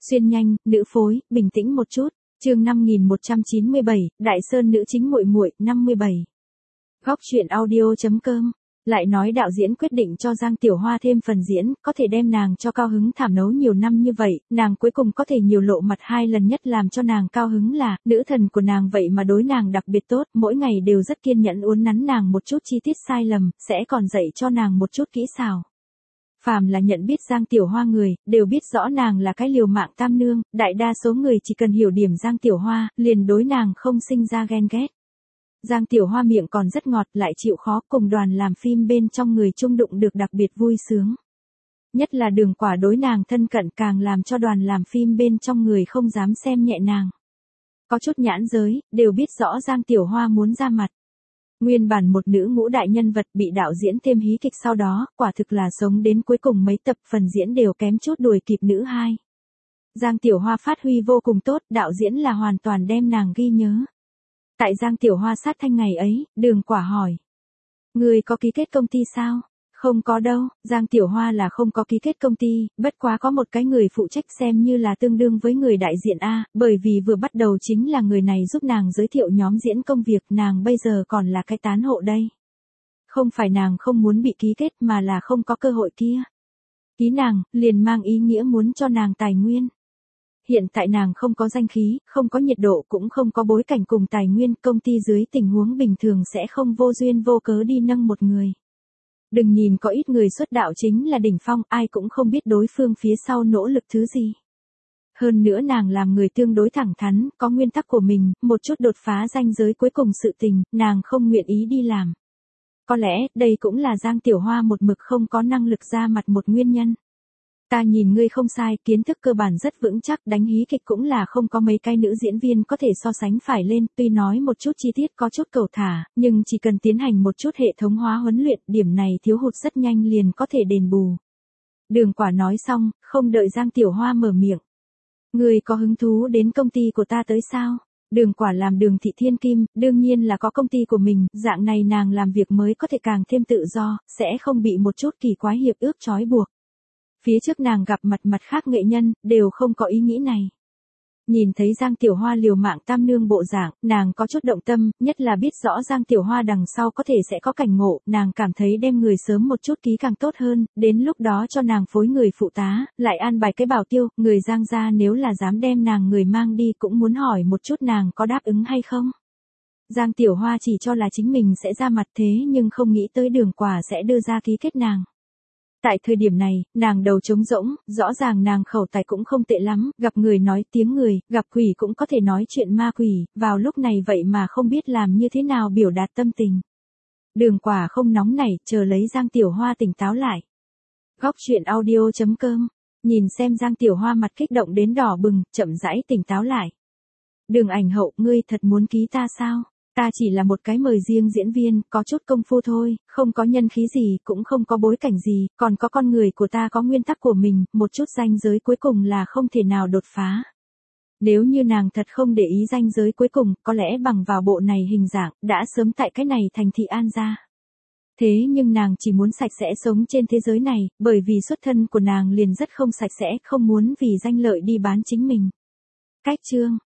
Xuyên nhanh, nữ phối, bình tĩnh một chút. Chương 5197, Đại Sơn nữ chính muội muội, 57. Góc truyện audio.com. Lại nói đạo diễn quyết định cho Giang Tiểu Hoa thêm phần diễn, có thể đem nàng cho cao hứng thảm nấu nhiều năm như vậy, nàng cuối cùng có thể nhiều lộ mặt 2 lần, nhất làm cho nàng cao hứng là, nữ thần của nàng vậy mà đối nàng đặc biệt tốt, mỗi ngày đều rất kiên nhẫn uốn nắn nàng một chút chi tiết sai lầm, sẽ còn dạy cho nàng một chút kỹ xảo. Phàm là nhận biết Giang Tiểu Hoa người, đều biết rõ nàng là cái liều mạng tam nương, đại đa số người chỉ cần hiểu điểm Giang Tiểu Hoa, liền đối nàng không sinh ra ghen ghét. Giang Tiểu Hoa miệng còn rất ngọt, lại chịu khó, cùng đoàn làm phim bên trong người chung đụng được đặc biệt vui sướng. Nhất là Đường Quả đối nàng thân cận càng làm cho đoàn làm phim bên trong người không dám xem nhẹ nàng. Có chút nhãn giới, đều biết rõ Giang Tiểu Hoa muốn ra mặt. Nguyên bản một nữ ngũ đại nhân vật bị đạo diễn thêm hí kịch sau đó, quả thực là sống đến cuối cùng mấy tập phần diễn đều kém chút đuổi kịp nữ hai. Giang Tiểu Hoa phát huy vô cùng tốt, đạo diễn là hoàn toàn đem nàng ghi nhớ. Tại Giang Tiểu Hoa sát thanh ngày ấy, Đường Quả hỏi. Người có ký kết công ty sao? Không có đâu, Giang Tiểu Hoa là không có ký kết công ty, bất quá có một cái người phụ trách xem như là tương đương với người đại diện A, bởi vì vừa bắt đầu chính là người này giúp nàng giới thiệu nhóm diễn công việc, nàng bây giờ còn là cái tán hộ đây. Không phải nàng không muốn bị ký kết mà là không có cơ hội kia. Ký nàng, liền mang ý nghĩa muốn cho nàng tài nguyên. Hiện tại nàng không có danh khí, không có nhiệt độ, cũng không có bối cảnh cùng tài nguyên, công ty dưới tình huống bình thường sẽ không vô duyên vô cớ đi nâng một người. Đừng nhìn có ít người xuất đạo chính là đỉnh phong, ai cũng không biết đối phương phía sau nỗ lực thứ gì. Hơn nữa nàng làm người tương đối thẳng thắn, có nguyên tắc của mình, một chút đột phá ranh giới cuối cùng sự tình, nàng không nguyện ý đi làm. Có lẽ, đây cũng là Giang Tiểu Hoa một mực không có năng lực ra mặt một nguyên nhân. Ta nhìn ngươi không sai, kiến thức cơ bản rất vững chắc, đánh hí kịch cũng là không có mấy cái nữ diễn viên có thể so sánh phải lên, tuy nói một chút chi tiết có chút cầu thả, nhưng chỉ cần tiến hành một chút hệ thống hóa huấn luyện, điểm này thiếu hụt rất nhanh liền có thể đền bù. Đường Quả nói xong, không đợi Giang Tiểu Hoa mở miệng. Ngươi có hứng thú đến công ty của ta tới sao? Đường Quả làm Đường Thị Thiên Kim, đương nhiên là có công ty của mình, dạng này nàng làm việc mới có thể càng thêm tự do, sẽ không bị một chút kỳ quái hiệp ước trói buộc. Phía trước nàng gặp mặt khác nghệ nhân, đều không có ý nghĩ này. Nhìn thấy Giang Tiểu Hoa liều mạng tam nương bộ dạng, nàng có chút động tâm, nhất là biết rõ Giang Tiểu Hoa đằng sau có thể sẽ có cảnh ngộ, nàng cảm thấy đem người sớm một chút ký càng tốt hơn, đến lúc đó cho nàng phối người phụ tá, lại an bài cái bảo tiêu, người Giang gia nếu là dám đem nàng người mang đi cũng muốn hỏi một chút nàng có đáp ứng hay không. Giang Tiểu Hoa chỉ cho là chính mình sẽ ra mặt thế nhưng không nghĩ tới Đường Quả sẽ đưa ra ký kết nàng. Tại thời điểm này, nàng đầu trống rỗng, rõ ràng nàng khẩu tài cũng không tệ lắm, gặp người nói tiếng người, gặp quỷ cũng có thể nói chuyện ma quỷ, vào lúc này vậy mà không biết làm như thế nào biểu đạt tâm tình. Đường Quả không nóng nảy, chờ lấy Giang Tiểu Hoa tỉnh táo lại. Góc truyện audio.com, nhìn xem Giang Tiểu Hoa mặt kích động đến đỏ bừng, chậm rãi tỉnh táo lại. Đường Ảnh Hậu, ngươi thật muốn ký ta sao? Ta chỉ là một cái mời riêng diễn viên, có chút công phu thôi, không có nhân khí gì, cũng không có bối cảnh gì, còn có con người của ta có nguyên tắc của mình, một chút ranh giới cuối cùng là không thể nào đột phá. Nếu như nàng thật không để ý ranh giới cuối cùng, có lẽ bằng vào bộ này hình dạng, đã sớm tại cái này thành thị An gia. Thế nhưng nàng chỉ muốn sạch sẽ sống trên thế giới này, bởi vì xuất thân của nàng liền rất không sạch sẽ, không muốn vì danh lợi đi bán chính mình. Cách chương